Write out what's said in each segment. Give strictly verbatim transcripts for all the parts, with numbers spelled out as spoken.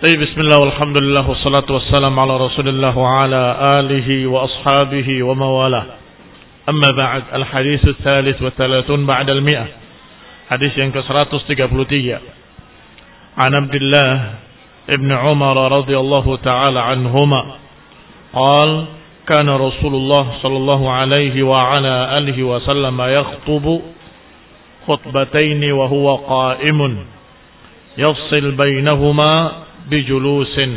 طيب بسم الله والحمد لله والصلاة والسلام على رسول الله وعلى آله وأصحابه وموالاه. أما بعد الحديث الثالث والثلاثون بعد المئة حديث ينك seratus tiga puluh tiga عن عبد الله ابن عمر رضي الله تعالى عنهما قال كان رسول الله صلى الله عليه وعلى آله وسلم يخطب خطبتين وهو قائم يفصل بينهما bijulusin.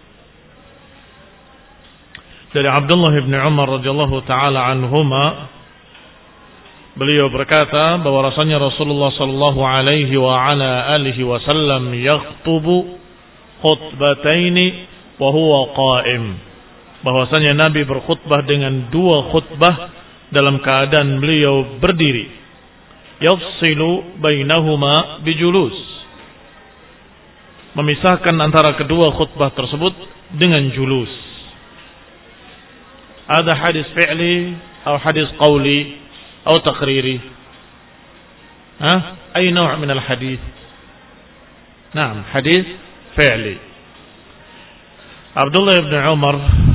Dari Abdullah bin Umar radhiyallahu taala anhuma, beliau berkata bahwa rasanya Rasulullah sallallahu alaihi wa ala alihi wasallam yakhtubu khutbataini wa huwa qa'im. Bahwasanya Nabi berkhutbah dengan dua khutbah dalam keadaan beliau berdiri. Yafsilu bainahuma bijulus. Memisahkan antara kedua khutbah tersebut dengan julus. Ada hadis fi'li atau hadis qawli atau taqriri. Hah? Ay naw' min al-hadis? Naam, hadis fi'li. Abdullah bin Umar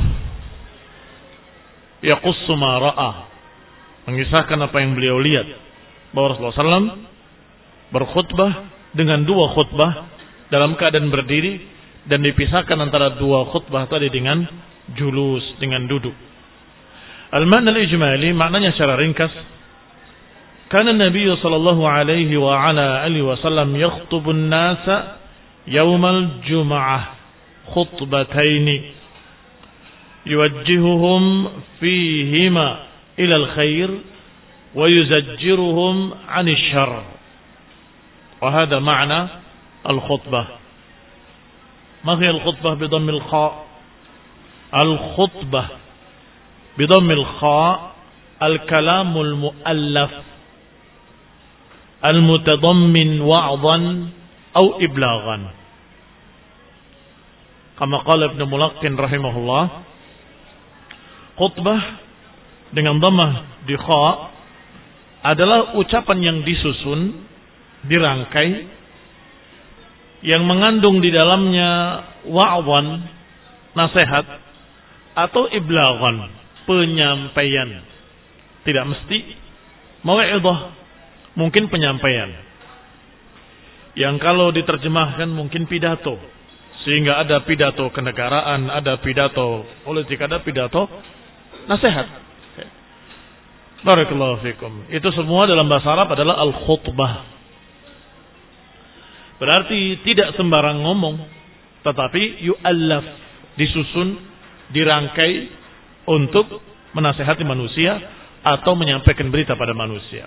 yaqussu ma ra'a, mengisahkan apa yang beliau lihat, bahwa Rasulullah sallallahu alaihi wasallam berkhutbah dengan dua khutbah dalam keadaan berdiri dan dipisahkan antara dua khutbah tadi dengan julus, dengan duduk. Al-makna al-ijmali, maknanya secara ringkas, kana Nabi sallallahu alaihi wa ala alihi wasallam yakhutubu an-nasa yaumal jum'ah khutbataini yuwajjihuhum fihima ila al-khair wa yuzajjiruhum 'anil syarr. Wa hadha ma'na الخطبة. ما هي الخطبة بضم الخاء؟ الخطبة بضم الخاء الكلام المؤلف المتضمن وعظا أو إبلاغا، كما قال ابن ملقن رحمه الله. Khutbah dengan dhammah di kha adalah ucapan yang disusun, dirangkai, yang mengandung di dalamnya wa'wan, nasihat, atau iblaghan, penyampaian. Tidak mesti mau'idhah, mungkin penyampaian. Yang kalau diterjemahkan mungkin pidato, sehingga ada pidato kenegaraan, ada pidato politik, ada pidato nasihat. Barakallahu fikum. Itu semua dalam bahasa Arab adalah al-khutbah. Berarti tidak sembarang ngomong, tetapi yu'allaf, disusun, dirangkai untuk menasihati manusia atau menyampaikan berita pada manusia.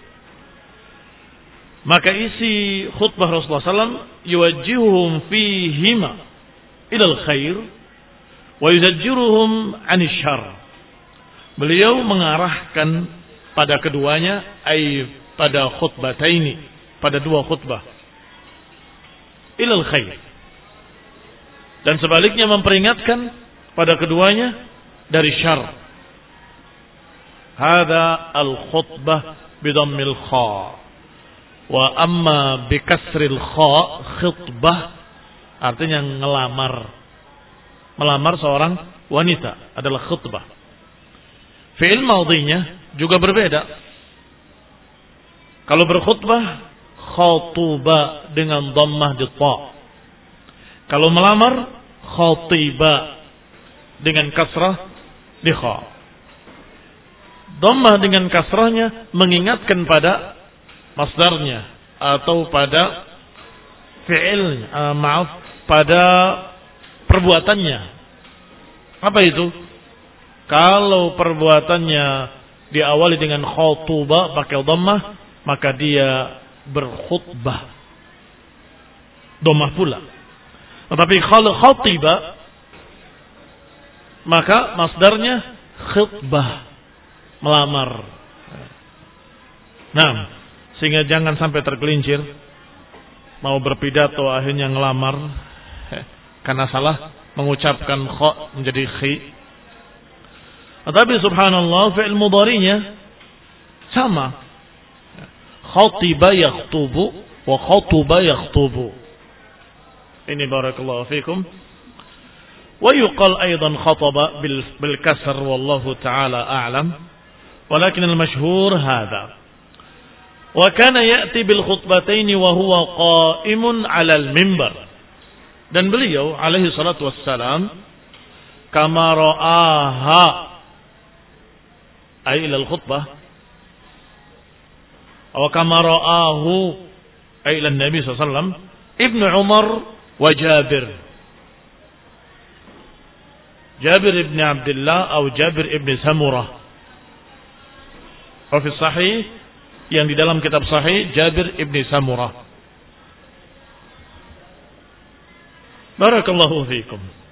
Maka isi khutbah Rasulullah sallallahu alaihi wasallam yuwajjihuhum fihima ilal khair wa yuzajjiruhum 'anil syarr. Beliau mengarahkan pada keduanya, ai pada khutbataini, pada dua khutbah, ilal khair, dan sebaliknya memperingatkan pada keduanya dari syarr. Hada al-khutbah bidammil kha, wa amma bikasril kha khutbah, artinya ngelamar, melamar seorang wanita adalah khutbah. Fi'il madhinya juga berbeda. Kalau berkhutbah khatuba dengan dhammah di ta. Kalau melamar khatiba dengan kasrah di kha. Dhammah dengan kasrahnya mengingatkan pada masdarnya atau pada fi'il, uh, maaf, pada perbuatannya. Apa itu? Kalau perbuatannya diawali dengan khatuba pakai dhammah, maka dia berkhutbah, dhammah pula. Tetapi kalau khatiba, maka masdarnya khutbah, melamar. Nah, sehingga jangan sampai tergelincir mau berpidato akhirnya ngelamar karena salah mengucapkan kha menjadi khi. Tetapi subhanallah fi'il mudhari'nya sama. Khatiba yakhtubu wa khatuba yakhtubu. ini barakallahu fikum. Wa yuqal aidan khataba bil bil kasr wallahu taala a'lam. Walakin al-mashhur hadha. Wa kana ya'ti bil khutbatain wa huwa qa'imun 'ala al-mimbar. Dan beliau alaihi salatu wassalam kama ra'aha ay ila al-khutbah aw kama ra'ahu ay ila an-nabi sallallahu alaihi wasallam Ibnu Umar wa Jabir. Jabir ibn Abdullah atau Jabir ibn Samurah. Wa fi sahih, yang di dalam kitab sahih Jabir ibn Samurah. Barakallahu fiikum.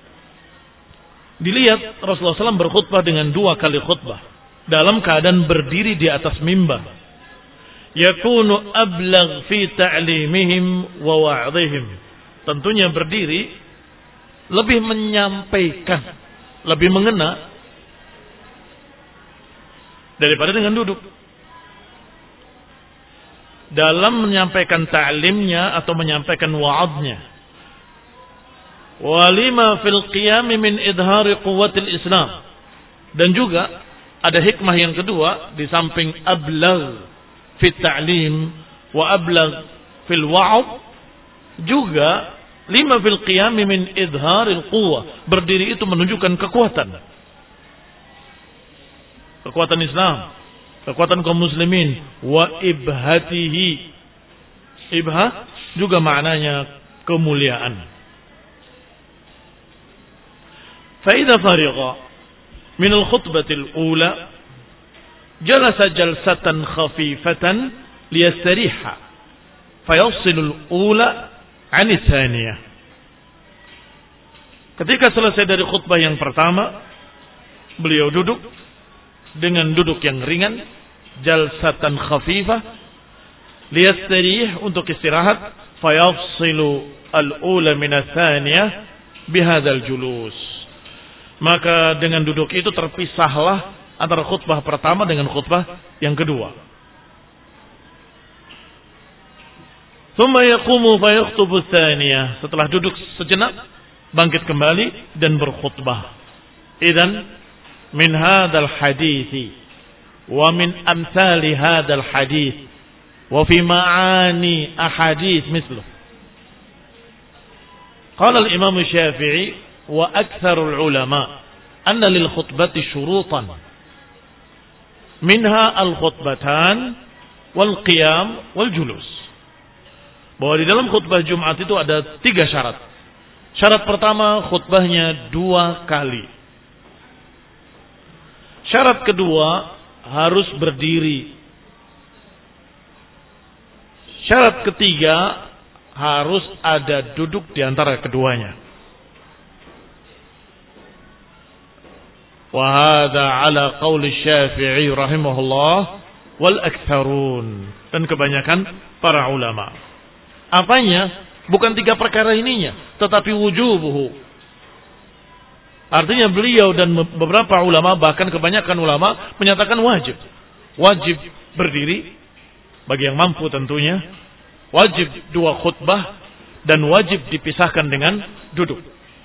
Dilihat Rasulullah sallallahu alaihi wasallam berkhutbah dengan dua kali khutbah dalam keadaan berdiri di atas mimbar. Yakunu ablagh fi ta'limihim wa wa'dhihim. Tentunya berdiri lebih menyampaikan, lebih mengena daripada dengan duduk. Dalam menyampaikan ta'limnya atau menyampaikan wa'adnya. Walima fil qiyam min idhari quwwatil Islam. Dan juga ada hikmah yang kedua di samping ablagh fit ta'lim wa ablagh fil wa'd, juga lima fil qiyam min idharil quwwah. Berdiri itu menunjukkan kekuatan. Kekuatan Islam, kekuatan kaum muslimin, wa ibhatihi. Ibhah juga maknanya kemuliaan. Fa idza fariqa min al-khutbah al-ula jalasa jalsatan khafifatan liyastariha fayafsilu al-ula 'an ats-tsaniyah. Ketika selesai dari khutbah yang pertama, beliau duduk dengan duduk yang ringan, jalsatan khafifah, liyastarih, untuk istirahat, fayafsilu al-ula min ats-tsaniyah bihadzal julus. Maka dengan duduk itu terpisahlah antara khutbah pertama dengan khutbah yang kedua. Tsumma yaqumu fayakhtubu ats-tsaniyah. Setelah duduk sejenak, bangkit kembali dan berkhutbah. Idzan min hadzal hadits wa min amsali hadzal hadits wa fi ma'ani ahadits mithlu. Qala al-Imam Syafi'i wa aktsarul ulama anna lil khutbati syurutan minha al-khutbatan wal qiyam wal julus. Bahwa di dalam khutbah Jumat itu ada tiga syarat. Syarat pertama, khutbahnya dua kali. Syarat kedua, harus berdiri. Syarat ketiga, harus ada duduk di antara keduanya. Wa hadza ala qauli Syafi'i rahimahullah wal aktsarun, dan kebanyakan para ulama. Apanya? Bukan tiga perkara ininya, tetapi wujubuhu. Artinya beliau dan beberapa ulama, bahkan kebanyakan ulama, menyatakan wajib. Wajib berdiri bagi yang mampu tentunya. Wajib dua khutbah, dan wajib dipisahkan dengan duduk.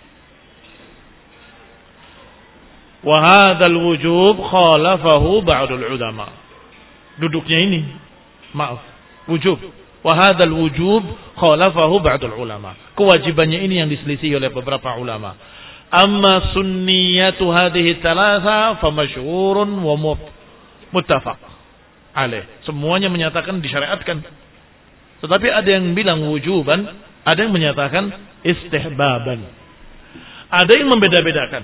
Wa hadzal wujub khalafahu ba'dul ulama. Duduknya ini, maaf, wujub. Wa hadzal wujub khalafahu ba'dul ulama. Kewajibannya ini yang diselisih oleh beberapa ulama. Amma sunniyatu hadhihi thalatha famasyhurun wa muttafaq alaih. Semuanya menyatakan disyariatkan. Tetapi ada yang bilang wujuban, ada yang menyatakan istihbaban. Ada yang membeda-bedakan.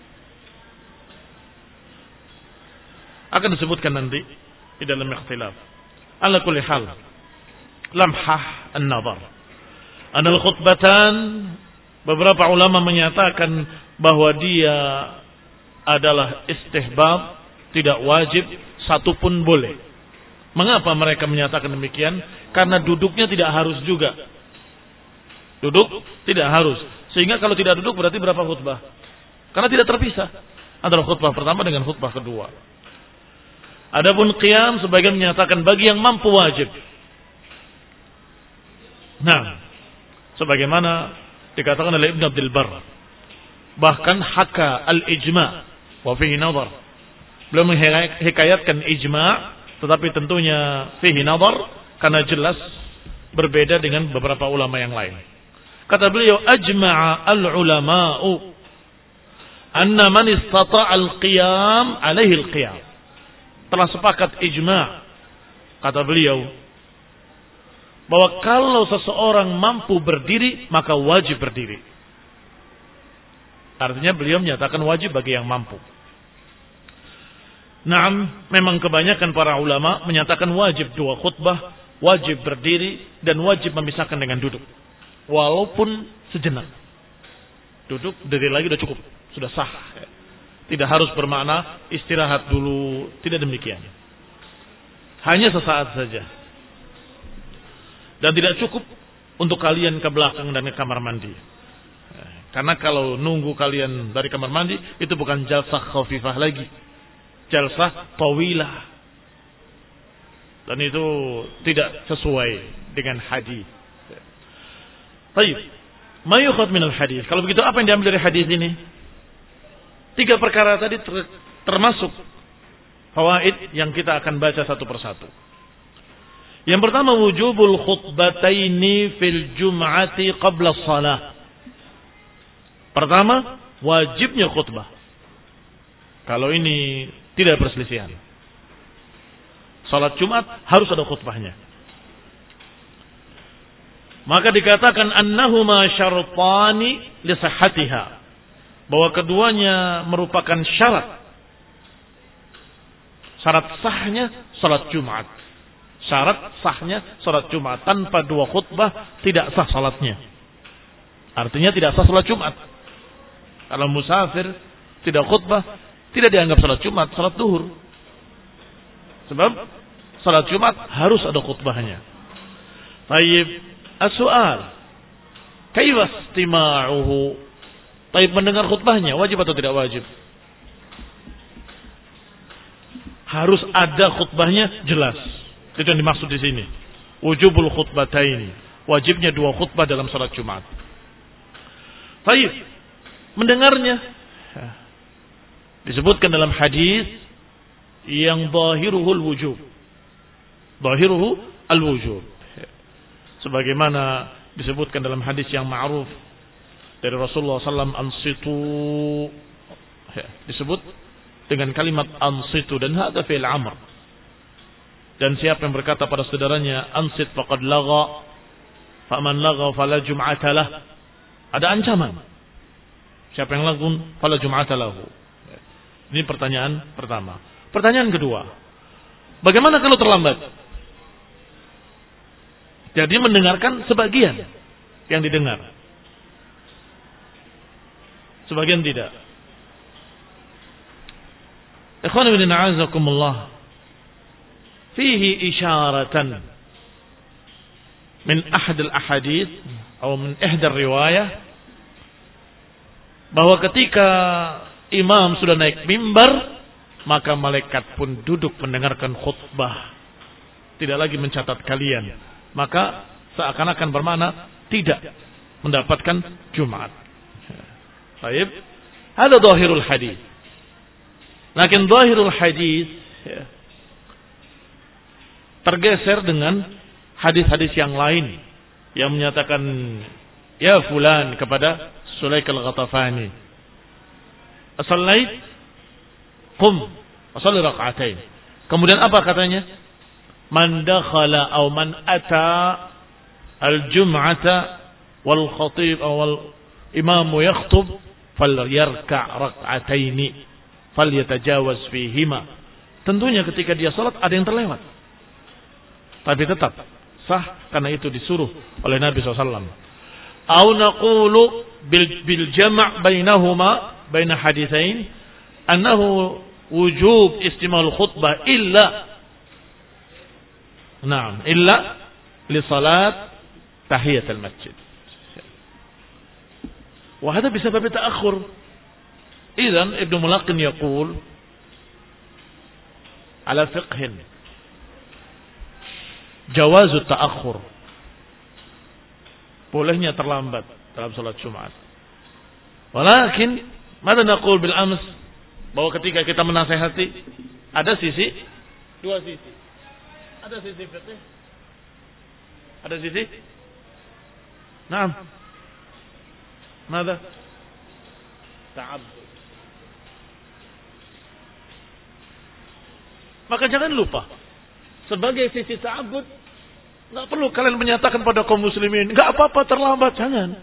Akan disebutkan nanti di dalam ikhtilaf. Ala kulli hal, lamhah an-nazar. Anal khutbatan, beberapa ulama menyatakan bahwa dia adalah istihbab, tidak wajib, satu pun boleh. Mengapa mereka menyatakan demikian? Karena duduknya tidak harus juga. Duduk tidak harus. Sehingga kalau tidak duduk berarti berapa khutbah? Karena tidak terpisah antara khutbah pertama dengan khutbah kedua. Adapun qiyam, sebagian menyatakan bagi yang mampu wajib. Nah, sebagaimana Dikatakan oleh Ibn Abdul Barr. Bahkan haka al-ijma' wa fihi nazar. Beliau menghikayatkan ijma', tetapi tentunya fihi nazar karena jelas berbeda dengan beberapa ulama yang lain. Kata beliau, ajma'a al-ulama'u anna man istata'a al-qiyam alaihi al-qiyam. Telah sepakat ijma', kata beliau, bahwa kalau seseorang mampu berdiri, maka wajib berdiri. Artinya beliau menyatakan wajib bagi yang mampu. Naam, memang kebanyakan para ulama menyatakan wajib dua khutbah, wajib berdiri, dan wajib memisahkan dengan duduk. Walaupun sejenak. Duduk, berdiri lagi sudah cukup, sudah sah. Tidak harus bermakna istirahat dulu, tidak demikian. Hanya sesaat saja. Dan tidak cukup untuk kalian ke belakang dan ke kamar mandi. Karena kalau nunggu kalian dari kamar mandi, itu bukan jalsah khafifah lagi. Jalsah tawilah. Dan itu tidak sesuai dengan hadis. Baik. Ma yukhad min al-hadis. Kalau begitu apa yang diambil dari hadis ini? Tiga perkara tadi ter- termasuk fawaid yang kita akan baca satu persatu. Yang pertama, wujubul khutbataini fil jum'ati qabla shalah. Pertama, wajibnya khutbah. Kalau ini tidak perselisihan. Salat Jumat harus ada khutbahnya. Maka dikatakan annahuma syartani li sihhatiha. Bahwa keduanya merupakan syarat. Syarat sahnya salat Jumat. Syarat sahnya salat Jumat. Tanpa dua khutbah tidak sah salatnya. Artinya tidak sah salat Jumat. Kalau musafir tidak khutbah, tidak dianggap salat Jumat, salat duhur. Sebab salat Jumat harus ada khutbahnya. Tayyib, as-su'al. Kaifa istima'uhu? Tayyib, mendengar khutbahnya wajib atau tidak wajib? Harus ada khutbahnya, jelas. Itu yang dimaksud di sini. Wujubul khutbataini. Wajibnya dua khutbah dalam salat Jumat. Tayyib, mendengarnya disebutkan dalam hadis yang zahiruhul wujub. Zahiruhu al-wujub. Sebagaimana disebutkan dalam hadis yang ma'ruf dari Rasulullah sallallahu alaihi wasallam, ansitu. Disebut dengan kalimat ansitu, dan hadza fi'il amr. Dan siapa yang berkata pada saudaranya ansit faqad lagha, faman lagha fala jum'ata lah. Ada ancaman. Siapa yang lagun fala jum'ata lahu. Ini pertanyaan pertama. Pertanyaan kedua, bagaimana kalau terlambat? Jadi mendengarkan sebagian yang didengar, sebagian tidak. Ikhwan fillah, a'azakumullah. Fihi isyaratan min ahad al-ahadith atau min ihda riwayah, bahwa ketika imam sudah naik mimbar, maka malaikat pun duduk mendengarkan khutbah, tidak lagi mencatat kalian. Maka seakan-akan bermakna tidak mendapatkan Jumat. Baik, ada zahirul hadis. Lakin zahirul hadis tergeser dengan hadis-hadis yang lain yang menyatakan ya fulan kepada Sulaik al-Ghatafani, as-sallait qum wasalli rak'atain. Kemudian apa katanya? Man dakhala aw man ata al-jum'ata wal khatib aw wal imam yakhutub falyarka' rak'ataini falyatajawaz fihima. Tentunya ketika dia salat ada yang terlewat, tapi tetap sah karena itu disuruh oleh Nabi sallallahu alaihi wasallam. Aw naqulu bil, bil jam' bainahuma baina haditsain annahu wujub istimal khutbah illa na'am illa li salat tahiyat al masjid. وهذا بسبب تأخر. إذن ابن ملقن يقول على فقه جواز التأخر, bolehnya terlambat dalam salat Jumat. Walakin, mada naqul bil ams, bahwa ketika kita menasehati, ada sisi, dua sisi. Ada sisi fikih, ada sisi, naam, mada? Ta'abbud. Maka jangan lupa, sebagai sisi ta'abbud, nggak perlu kalian menyatakan pada kaum muslimin, nggak apa-apa terlambat, jangan.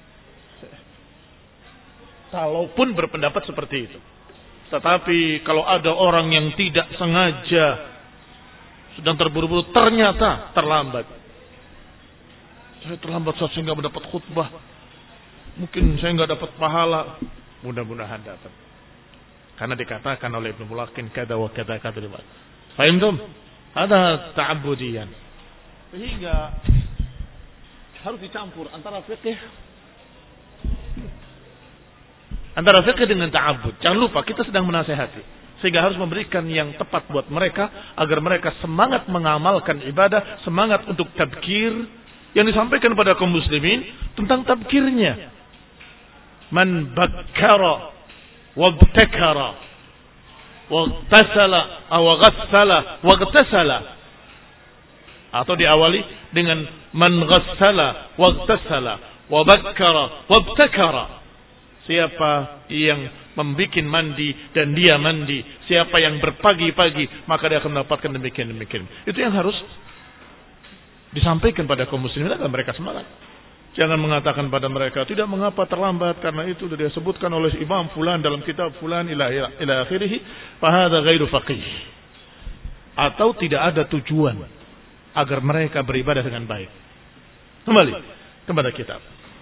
Kalaupun berpendapat seperti itu. Tetapi kalau ada orang yang tidak sengaja sedang terburu-buru ternyata terlambat. Saya terlambat saat saya nggak mendapat khutbah. Mungkin saya nggak dapat pahala. Mudah-mudahan dapat. Karena dikatakan oleh Ibnu Mulakin kada wa kada kada. Fahimtum? Ada ta'abbudiyan. Sehingga harus dicampur antara fikih antara fikih dengan ta'abbud. Jangan lupa kita sedang menasehati, sehingga harus memberikan yang tepat buat mereka agar mereka semangat mengamalkan ibadah, semangat untuk tabkir yang disampaikan kepada kaum muslimin tentang tabkirnya. Man bakkara wabtakara waghtasala aw ghassala waghtasala, atau diawali dengan man ghassala waghtasala wa bakkara wabtakara. Siapa yang membuat mandi dan dia mandi, siapa yang berpagi-pagi, maka dia akan mendapatkan demikian-demikian. Itu yang harus disampaikan pada kaum muslimin agar mereka semangat. Jangan mengatakan pada mereka, tidak mengapa terlambat, karena itu sudah disebutkan oleh Imam Fulan dalam kitab Fulan ila ila akhirih, fahadha ghairu faqih. Atau tidak ada tujuan agar mereka beribadah dengan baik. Kembali kepada kitab.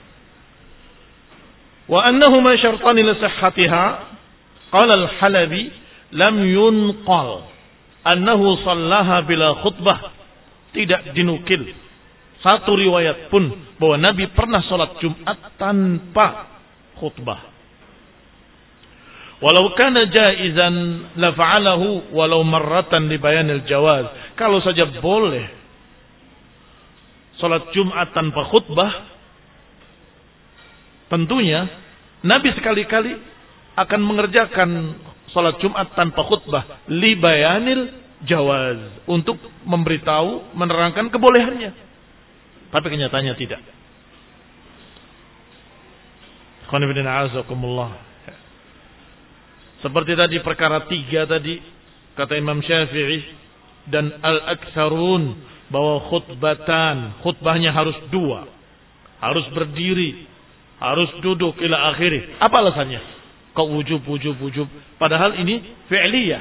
Wa annahuma syartani li sihhatiha, qala al-Halabi lam yunqal annahu sallaha bila khutbah. Tidak dinukil satu riwayat pun bahwa Nabi pernah salat Jumat tanpa khutbah. Walau kana jaizan la fa'alahu walau marratan li bayanil jawaz. Kalau saja boleh salat Jumat tanpa khutbah, tentunya Nabi sekali-kali akan mengerjakan salat Jumat tanpa khutbah li bayanil jawaz, untuk memberitahu, menerangkan kebolehannya. Tapi kenyataannya tidak. Seperti tadi perkara tiga tadi kata Imam Syafi'i dan al-aktsarun bahwa khutbatan, khutbahnya harus dua, harus berdiri, harus duduk ila akhirih. Apa alasannya? Kau wujub, wujub, wujub. Padahal ini fi'liyah.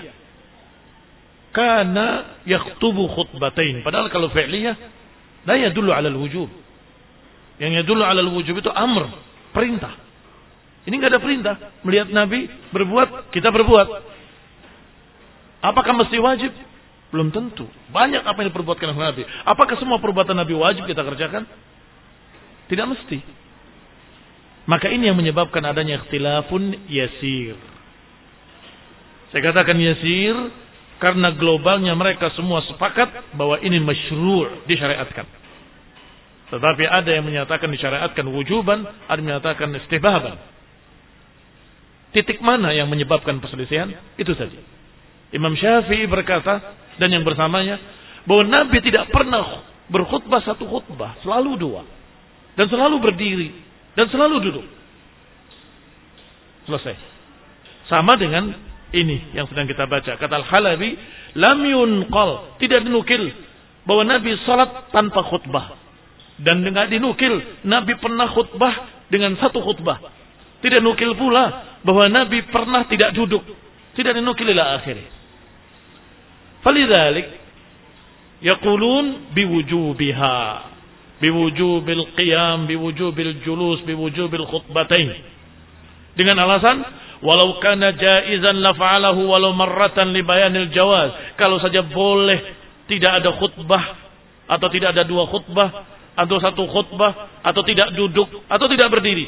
Karena yakhtubu khutbatain. Padahal kalau fi'liyah, la yadullu ala al-wujub. Yang yadullu ala al-wujub itu amr, perintah. Ini enggak ada perintah. Melihat Nabi berbuat, kita berbuat. Apakah mesti wajib? Belum tentu. Banyak apa yang diperbuatkan oleh Nabi. Apakah semua perbuatan Nabi wajib kita kerjakan? Tidak mesti. Maka ini yang menyebabkan adanya ikhtilafun yasir. Saya katakan yasir karena globalnya mereka semua sepakat bahwa ini masyru', disyariatkan. Tetapi ada yang menyatakan disyariatkan wujuban, ada yang menyatakan istihbaban. Titik mana yang menyebabkan perselisihan? Itu saja. Imam Syafi'i berkata, dan yang bersamanya, bahwa Nabi tidak pernah berkhutbah satu khutbah, selalu dua. Dan selalu berdiri, dan selalu duduk. Selesai. Sama dengan ini yang sedang kita baca. Kata Al-Halabi, lam yunqal, tidak dinukil bahwa Nabi salat tanpa khutbah. Dan tidak dinukil Nabi pernah khutbah dengan satu khutbah. Tidak nukil pula bahwa Nabi pernah tidak duduk. Tidak dinukil ila akhirih. Falidzalik yaqulun biwujubiha, biwujubil qiyam, biwujubil julus, biwujubil khutbatain. Dengan alasan walau kana jaizan la fa'alahu walau marratan li bayanil jawaz. Kalau saja boleh tidak ada khutbah atau tidak ada dua khutbah atau satu khutbah atau tidak duduk atau tidak berdiri,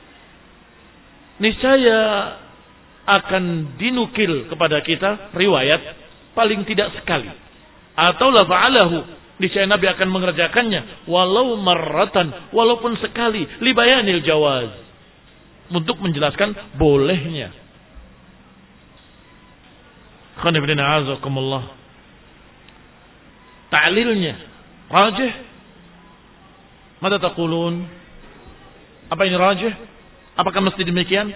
niscaya akan dinukil kepada kita riwayat paling tidak sekali atau la fa'alahu, niscaya Nabi akan mengerjakannya walau marratan, walaupun sekali, libayanil jawaz, untuk menjelaskan bolehnya. Khonibdina azakumullah. Ta'lilnya rajih. Mada taqulun? Apa ini rajih? Apakah mesti demikian?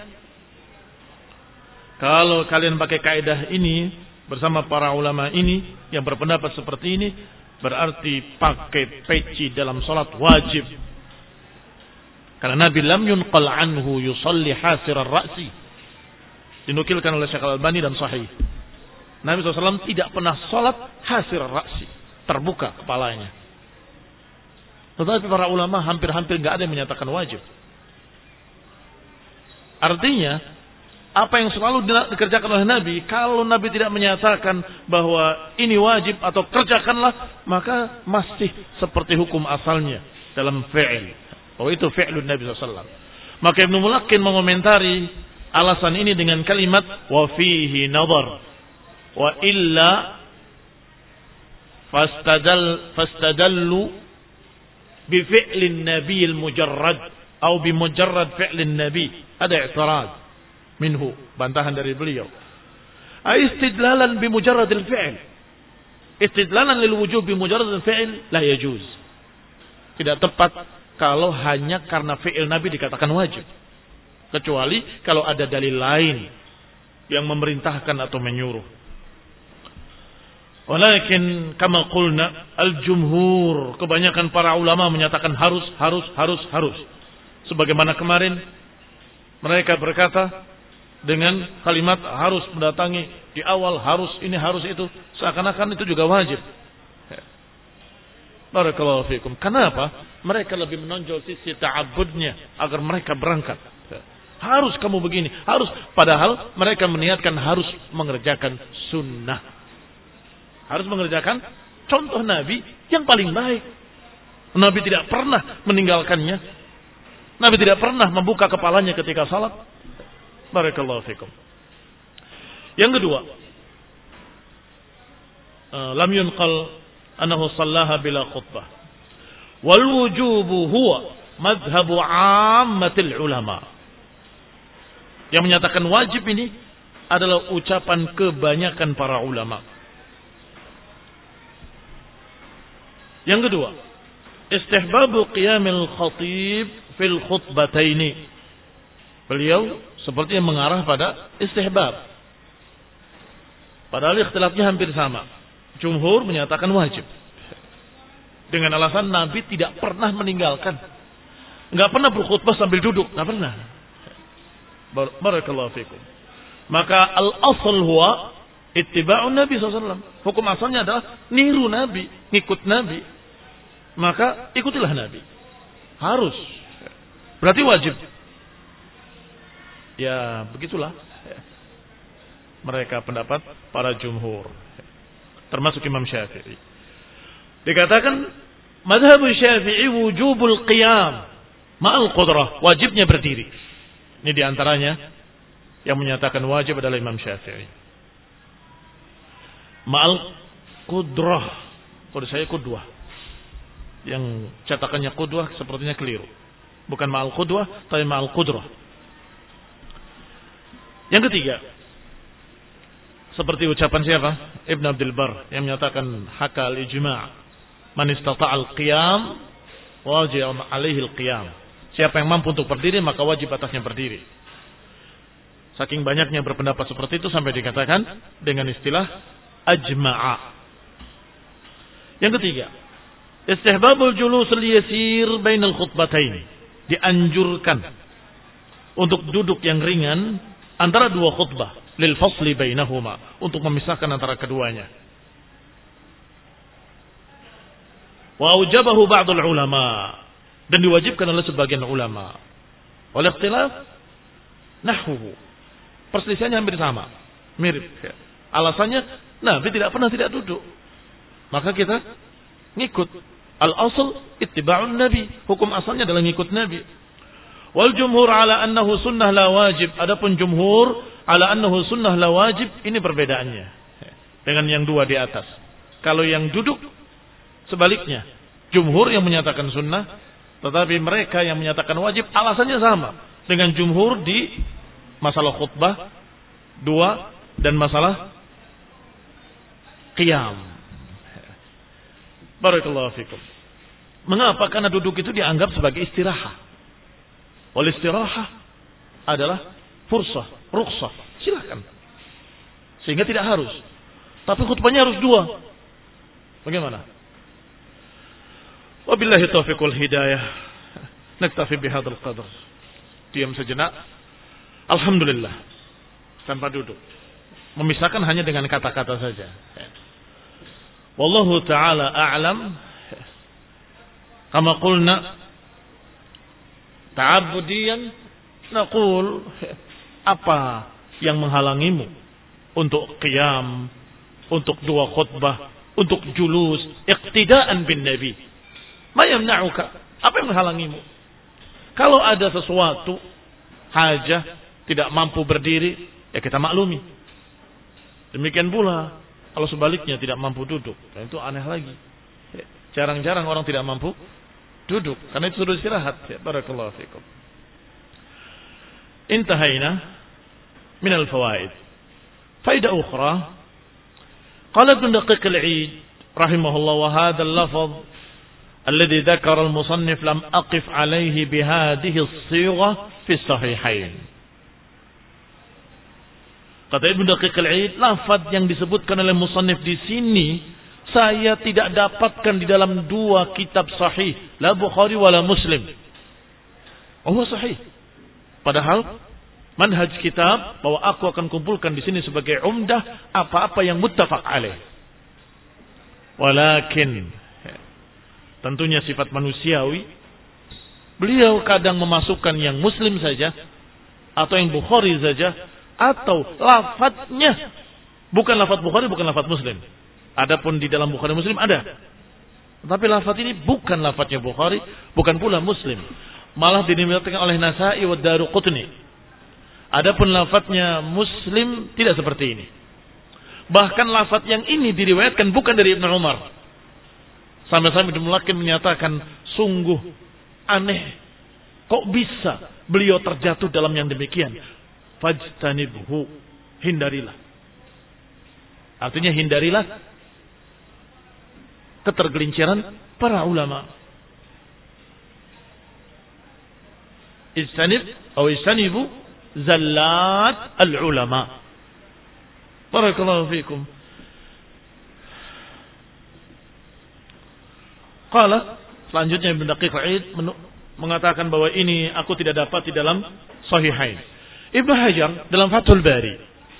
Kalau kalian pakai kaidah ini bersama para ulama ini yang berpendapat seperti ini, berarti pakai peci dalam salat wajib. Karena Nabi lam yunqal anhu yusalli hasir ar-ra'si. Dinukilkan oleh Syekh Al-Albani dan sahih. Nabi shallallahu alaihi wasallam tidak pernah salat hasir ar-ra'si, terbuka kepalanya. Tetapi para ulama hampir-hampir enggak ada yang menyatakan wajib. Artinya, apa yang selalu dikerjakan oleh Nabi, kalau Nabi tidak menyatakan bahwa ini wajib atau kerjakanlah, maka masih seperti hukum asalnya dalam fi'il. Oh, itu fi'lun Nabi shallallahu alaihi wasallam. Maka Ibnu Mulaqqin mengomentari alasan ini dengan kalimat wa fihi nadhar wa illa fastadal fastadallu bi fi'lin nabiyil mujarrad atau bi mujarrad fi'lin nabi. Ada i'tirad minhu, bantahan dari beliau. Istidlalan bi mujarradil fi'l. Istidlalan lil wujub bi mujarradil fi'l la yajuz. Tidak tepat kalau hanya karena fi'il Nabi dikatakan wajib. Kecuali kalau ada dalil lain yang memerintahkan atau menyuruh. Walakin kama qulna al-jumhur, kebanyakan para ulama menyatakan harus, harus, harus, harus. Sebagaimana kemarin mereka berkata dengan kalimat harus mendatangi di awal, harus ini, harus itu, seakan-akan itu juga wajib. Barakallahu fikum. Kenapa? Mereka lebih menonjol sisi ta'abbudnya agar mereka berangkat. Harus kamu begini, harus. Padahal mereka meniatkan harus mengerjakan sunnah. Harus mengerjakan contoh Nabi yang paling baik. Nabi tidak pernah meninggalkannya. Nabi tidak pernah membuka kepalanya ketika salat. Barakallahu fikum. Yang kedua, lam yunqal annahu sallaha bila khutbah. Wal wujubu huwa madhhabu ammatil ulama. Yang menyatakan wajib ini adalah ucapan kebanyakan para ulama. Yang kedua, istihbabu qiyamil khatib fil khutbataini. Beliau seperti yang mengarah pada istihbab. Padahal ikhtilafnya hampir sama. Jumhur menyatakan wajib. Dengan alasan Nabi tidak pernah meninggalkan. Enggak pernah berkhutbah sambil duduk, enggak pernah. Barakallahu fikum. Maka al-asl huwa ittiba'un Nabi sallallahu alaihi wasallam. Hukum asalnya adalah niru Nabi, ngikut Nabi. Maka ikutilah Nabi. Harus. Berarti wajib. Ya, begitulah. Mereka pendapat para jumhur. Termasuk Imam Syafi'i. Dikatakan mazhab Syafi'i wujubul qiyam ma'al qudrah, wajibnya berdiri. Ini diantaranya yang menyatakan wajib adalah Imam Syafi'i. Ma'al qudrah. Kalau saya qudwah. Yang cetakannya qudwah sepertinya keliru. Bukan ma'al qudwah, tapi ma'al qudrah. Yang ketiga, seperti ucapan siapa? Ibn Abdul Bar yang menyatakan hakal ijma' man istata'al qiyam wajib alaihi al-qiyam. Siapa yang mampu untuk berdiri maka wajib atasnya berdiri. Saking banyaknya berpendapat seperti itu sampai dikatakan dengan istilah ajma'a. Yang ketiga, istihbabul julus al-yasir bainal khutbatain. Dianjurkan untuk duduk yang ringan antara dua khutbah, lil fasli bainahuma, untuk memisahkan antara keduanya. Wa aujabahu ba'dul ulama, dan diwajibkan oleh sebagian ulama. Oleh ikhtilaf nahwu, perselisihannya hampir sama, mirip. Alasannya Nabi tidak pernah tidak duduk, maka kita ngikut. Al-asl ittiba'un Nabi, hukum asalnya adalah ngikut Nabi. Wal jumhur ala annahu sunnah la wajib. Adapun jumhur ala annahu sunnah la wajib, ini perbedaannya dengan yang dua di atas. Kalau yang duduk Sebaliknya, jumhur yang menyatakan sunnah, tetapi mereka yang menyatakan wajib alasannya sama dengan jumhur di masalah khutbah dua dan masalah qiyam. Barakallahu fikum. Mengapa? Karena duduk itu dianggap sebagai istirahat. Wal istirahah adalah fursah, rukhsah. Silakan. Sehingga tidak harus. Tapi khutbahnya harus dua. Bagaimana? Wabillahi taufiq wal hidayah. Naktafi bihadzal qadar. Diam sejenak. Alhamdulillah. Tanpa duduk. Memisahkan hanya dengan kata-kata saja. Wallahu ta'ala a'lam. Kama qulna ta'abbudiyan naqul, apa yang menghalangimu untuk qiyam, untuk dua khutbah, untuk julus iqtidaan bin nabi? Ma yamna'uka? Apa yang menghalangimu? Kalau ada sesuatu hajah tidak mampu berdiri, ya kita maklumi. Demikian pula kalau sebaliknya tidak mampu duduk, nah itu aneh lagi. Jarang-jarang orang tidak mampu duduk karena itu sudah istirahat. Ya, barakallahu fikum. Intahaina min al-fawaid. Faidah ukhra. Qala Ibn Daqiq al-Eid rahimahullah, wa hadha al-lafz alladhi dhakara al-musannif lam aqif alayhi bihadhihi as-sigha fi as-sahihain. Kata Ibn Daqiq al-Eid, lafaz yang disebutkan oleh musannif di sini saya tidak dapatkan di dalam dua kitab sahih, la Bukhari wala Muslim. Oh, sahih. Padahal manhaj kitab bahwa aku akan kumpulkan di sini sebagai umdah apa-apa yang muttafaq alaih. Walakin tentunya sifat manusiawi, beliau kadang memasukkan yang Muslim saja atau yang Bukhari saja, atau lafadznya bukan lafadz Bukhari, bukan lafadz Muslim. Adapun di dalam Bukhari Muslim ada. Tetapi lafadz ini bukan lafadznya Bukhari, bukan pula Muslim. Malah diriwayatkan oleh Nasa'i wa Daruqutni. Adapun lafadznya Muslim tidak seperti ini. Bahkan lafadz yang ini diriwayatkan bukan dari Ibnu Umar. Sampai-sampai Ibnu Mulakin menyatakan, sungguh aneh, kok bisa beliau terjatuh dalam yang demikian. Fajtanibhu, hindarilah. Artinya hindarilah ketergelinciran para ulama. Ijtanib atau ijtanibu zallat al-ulama. Barakallahu fikum. Qala, selanjutnya Ibn Daqiq al-Eid mengatakan bahwa ini aku tidak dapat di dalam sahihain. Ibnu Hajar dalam Fathul Bari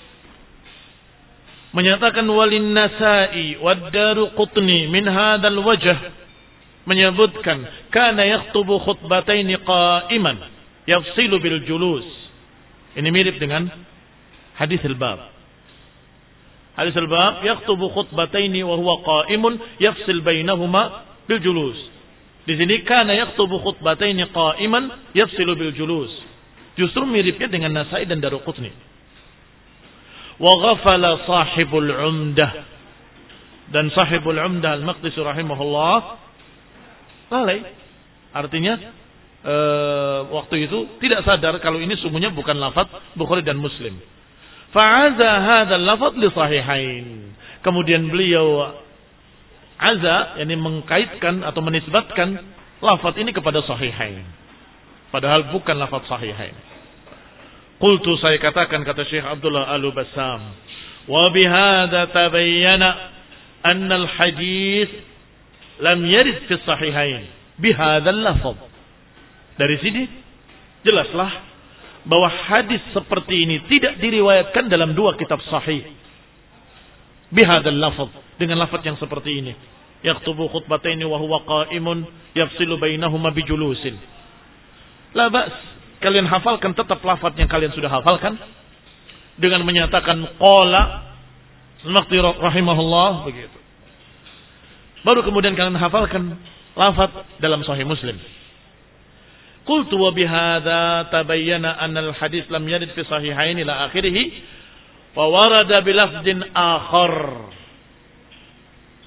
menyatakan walin Nasa'i wad Daruqutni min hadzal wajh, menyebutkan kana yakhutubu khutbataini qa'iman yafsilu bil julus. Ini mirip dengan hadis al-bab. Hadis al-bab yakhutubu khutbataini wa huwa qa'imun yafsil bainahuma bil julus. Di sini kana yakhutubu khutbataini qa'iman yafsilu bil julus. Justru miripnya dengan Nasa'i dan Daruqutni. Wa ghafala sahibul umdah, dan sahibul umdah al-Maqdisi rahimahullah lalai. Artinya e, waktu itu tidak sadar kalau ini sungguhnya bukan lafaz Bukhari dan Muslim. Fa'aza hadzal lafaz li sahihain. Kemudian beliau aza, yakni mengkaitkan atau menisbatkan lafaz ini kepada sahihain. Padahal bukan lafaz sahihain. Qultu, saya katakan, kata Syekh Abdullah Al-Bassam, wa bihadza tabayyana anna al-hadits lam yarid fi sahihain bihadzal lafaz. Dari sini jelaslah bahwa hadis seperti ini tidak diriwayatkan dalam dua kitab sahih. Bihadzal lafaz, dengan lafaz yang seperti ini. Yaktubu khutbataini wa huwa qa'imun yafsilu bainahuma bijulusin. La ba's, kalian hafalkan tetap lafaz yang kalian sudah hafalkan dengan menyatakan qala al-Maqdi rahimahullah, begitu. Baru kemudian kalian hafalkan lafaz dalam Sahih Muslim. Qultu wa bihadza tabayyana anna al-hadits lam yarid fi sahihain ila akhirih wa warada bi lafdin akhar.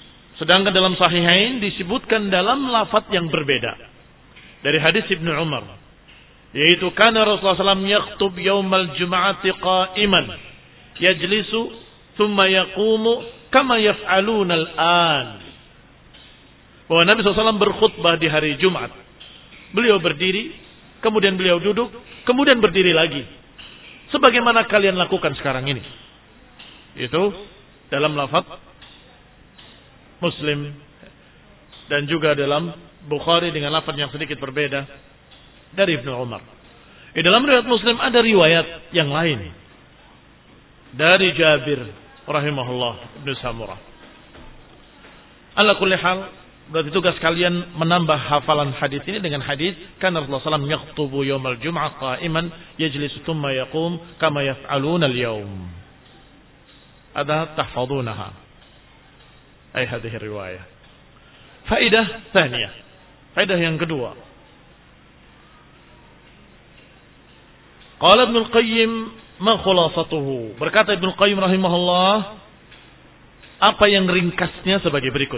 Sedangkan dalam Sahihain disebutkan dalam lafaz yang berbeda. Dari hadis Ibnu Umar, yaitu kana Rasulullah sallallahu alaihi wasallam yakhutub yaumal jum'ati qa'iman yajlisu thumma yaqumu kama yaf'aluna al-an. Bahwa Nabi sallallahu alaihi wasallam berkhutbah di hari Jumat. Beliau berdiri, kemudian beliau duduk, kemudian berdiri lagi. Sebagaimana kalian lakukan sekarang ini. Itu dalam lafaz Muslim dan juga dalam Bukhari dengan lafaz yang sedikit berbeda dari Ibnu Umar. Di dalam riwayat Muslim ada riwayat yang lain dari Jabir rahimahullah Ibnu Samurah. Ala kulli hal, berarti tugas kalian menambah hafalan hadis ini dengan hadis kana Rasulullah sallallahu alaihi wasallam yakhtubu yaumal jum'ah qa'iman yajlisu thumma yaqum kama yaf'aluna al-yawm. Ada tahfazunaha. Ay hadhihi riwayah. Faedah tsaniyah. Faedah yang kedua. Qala Ibnu Al-Qayyim ma khulasatuhu. Berkata Ibnu Al-Qayyim rahimahullah, apa yang ringkasnya sebagai berikut.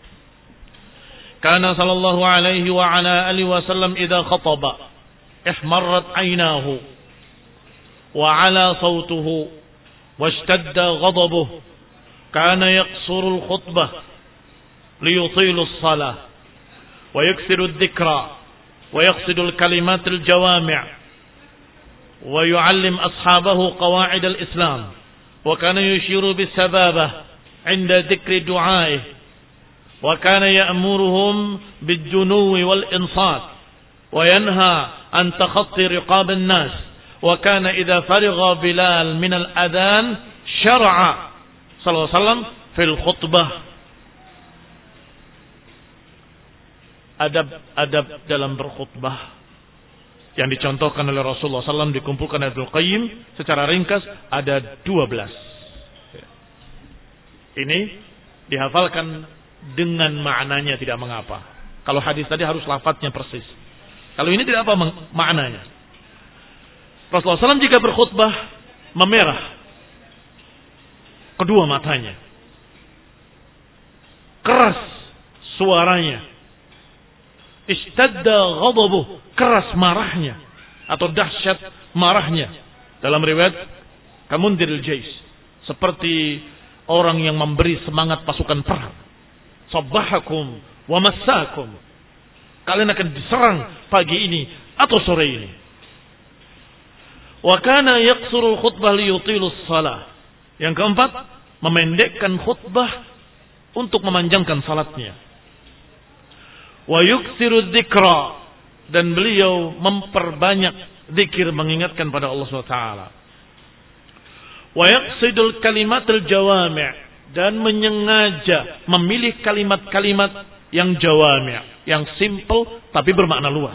Kana sallallahu alaihi wa ala alihi wasallam idza khataba ihmarrat aynahu wa ala sawtuhu washtadda ghadabuhu kana yaqsuru al-khutbah liyutilu as-salah wa yaksiru adh-dhikra wa yaqsidu al-kalimat al-jawami' wa yu'allim ashabahu qawa'id al-islam wa kana yushiru bis-sababah 'inda dhikri du'a'ihi wa kana ya'muruhum bid-dunuwi wal-insat wa yanha an takhatti riqab an-nas wa kana idza farigha Bilal min al-adhan syar'a sallallahu alaihi wasallam fil khutbah. Adab-adab dalam berkhutbah yang dicontohkan oleh Rasulullah sallallahu alaihi wasallam dikumpulkan oleh Ibnu Qayyim secara ringkas ada dua belas. Ini dihafalkan dengan maknanya tidak mengapa. Kalau hadis tadi harus lafadznya persis. Kalau ini tidak apa maknanya. Rasulullah sallallahu alaihi wasallam jika berkhutbah memerah kedua matanya, keras suaranya, ishtadda ghadabuh, keras marahnya atau dahsyat marahnya. Dalam riwayat kamundiril jais, seperti orang yang memberi semangat pasukan perang. Sabbahakum wa massakum, kalian akan diserang pagi ini atau sore ini. Wa kana yaqsuru al-khutbah liyutilu as-salah. Yang keempat, memendekkan khutbah untuk memanjangkan salatnya. Wa yuksiru dzikra, dan beliau memperbanyak zikir mengingatkan pada Allah subhanahu wa taala. Wa yaqsidul kalimatul jawami', dan menyengaja memilih kalimat-kalimat yang jawami', yang simple tapi bermakna luas.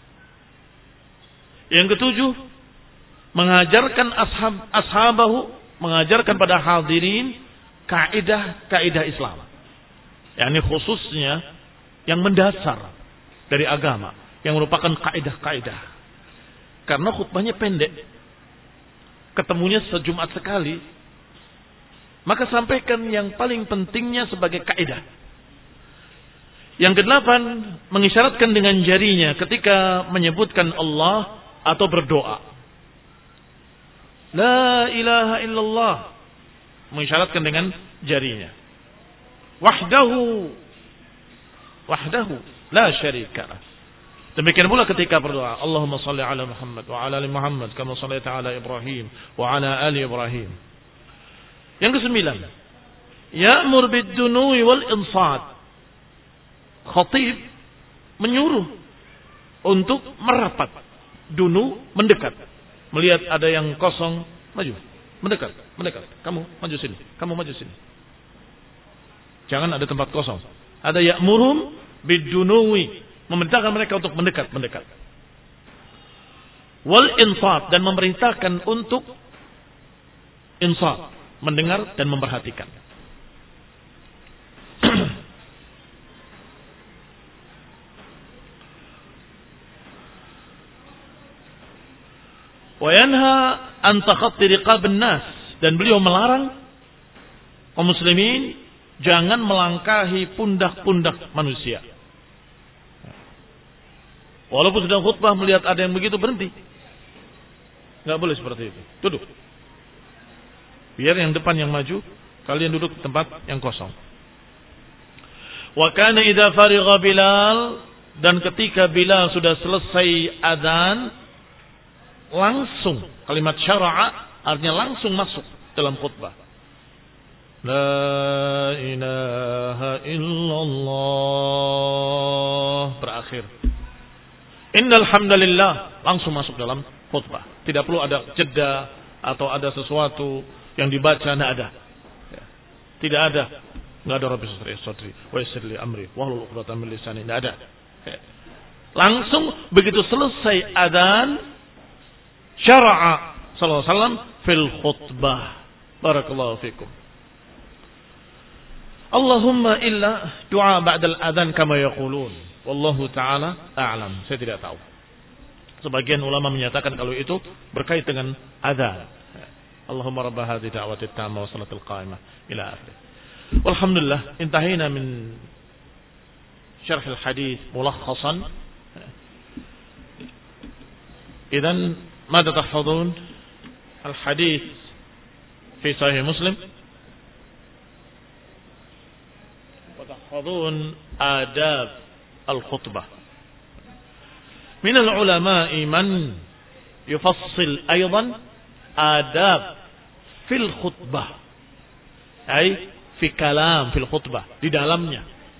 Yang ketujuh, mengajarkan ashab ashabahu, mengajarkan pada hadirin kaidah-kaidah Islam. yakni khususnya yang mendasar dari agama, yang merupakan kaidah-kaidah. Karena khutbahnya pendek, ketemunya sejumat sekali, maka sampaikan yang paling pentingnya sebagai kaidah. Yang kedelapan, mengisyaratkan dengan jarinya ketika menyebutkan Allah atau berdoa. La ilaha illallah, mengisyaratkan dengan jarinya. Wahdahu, wahdahu, la syarikalah. Demikian pula ketika berdoa, Allahumma salli ala Muhammad wa ala ali Muhammad kama sallaita ala Ibrahim wa ala ali Ibrahim. Yang kesembilan, ya'mur bid-dunuwi wal insat. Khatib menyuruh untuk merapat. Dunu mendekat. Melihat ada yang kosong, maju, mendekat, mendekat. Kamu maju sini, kamu maju sini. Jangan ada tempat kosong. Ada ya'murum bid-dunuwi, memerintahkan mereka untuk mendekat, mendekat. Wal insat, dan memerintahkan untuk insat, mendengar dan memperhatikan. Wa yanha an takhatti riqabin nas, dan beliau melarang kaum muslimin Jangan melangkahi pundak-pundak manusia. Walaupun sedang khutbah melihat ada yang begitu, berhenti. Nggak boleh seperti itu. Duduk. Biar yang depan yang maju, kalian duduk di tempat yang kosong. Wa kana idza farigha Bilal, dan ketika Bilal sudah selesai adzan, langsung kalimat syara'a artinya langsung masuk dalam khutbah. La ilaha illallah, berakhir. Innal hamdalillah, langsung masuk dalam khutbah. Tidak perlu ada jeda atau ada sesuatu yang dibaca, tidak ada. Tidak ada. Tidak ada Rabbi sadri wa yassir li amri wahlul 'uqdatam min lisani, tidak ada. Langsung begitu selesai adzan, syara'a sallallahu alaihi wasallam fil khutbah. Barakallahu fikum. Allahumma illa du'a ba'dal adzan kama yaqulun. Wallahu ta'ala a'lam. Saya tidak tahu. Sebagian ulama menyatakan kalau itu berkait dengan adzan. Allahumma rabb hadhihi da'wati tamma wa salatul qa'imah ila akhirih. Walhamdulillah intahina min syarh al-hadits mulakhasan. Idzan ماذا تحفظون الحديث في صحيح مسلم وتحفظون آداب الخطبة. من العلماء من يفصل أيضا آداب في الخطبة أي في كلام في الخطبة di dalamnya.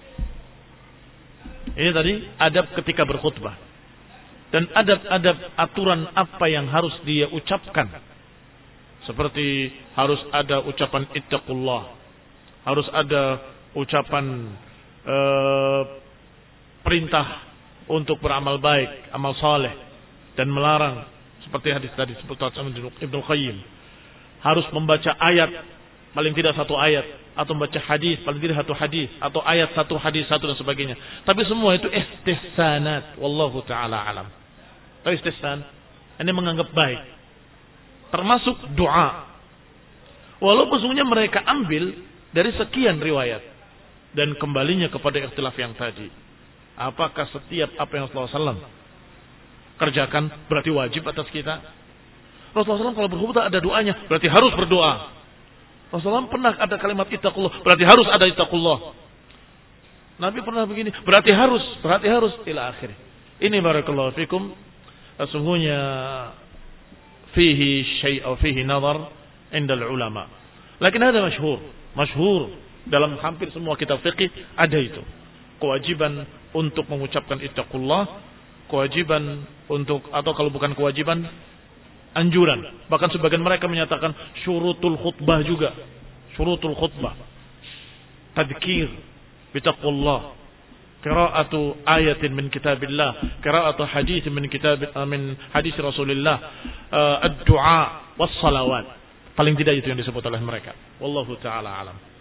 Ini tadi adab ketika berkhutbah. Dan adab-adab aturan apa yang harus dia ucapkan. Seperti harus ada ucapan ittaqullah. Harus ada ucapan uh, perintah untuk beramal baik, amal saleh. Dan melarang. Seperti hadis tadi seperti Ibnu Qayyim. Harus membaca ayat, paling tidak satu ayat. Atau membaca hadis, paling tidak satu hadis. Atau ayat satu hadis satu dan sebagainya. Tapi semua itu istihsanat. Wallahu ta'ala alam. Tahu istihsan? Ini menganggap baik. Termasuk doa. Walaupun semuanya mereka ambil dari sekian riwayat. Dan kembalinya kepada ikhtilaf yang tadi. Apakah setiap apa yang Rasulullah shallallahu alaihi wasallam kerjakan berarti wajib atas kita? Rasulullah shallallahu alaihi wasallam kalau berkhutbah ada doanya, berarti harus berdoa. Rasulullah shallallahu alaihi wasallam pernah ada kalimat ittaqullah, berarti harus ada ittaqullah. Nabi pernah begini, berarti harus, berarti harus, ila akhir. Ini barakallahu fikum. Sesungguhnya fihi syai'u fihi nazar indal ulama. Lakin ada masyhur, masyhur dalam hampir semua kitab fikih ada itu. Kewajiban untuk mengucapkan ittaqullah, kewajiban untuk atau kalau bukan kewajiban anjuran. Bahkan sebagian mereka menyatakan syurutul khutbah juga. Syurutul khutbah. Tadhkir bittaqullah. Qira'atu ayatin min kitabillah, qira'atu haditsin min kitab min hadis Rasulullah, ad-du'a was salawat. Paling tidak itu yang disebut oleh mereka. Wallahu taala alam.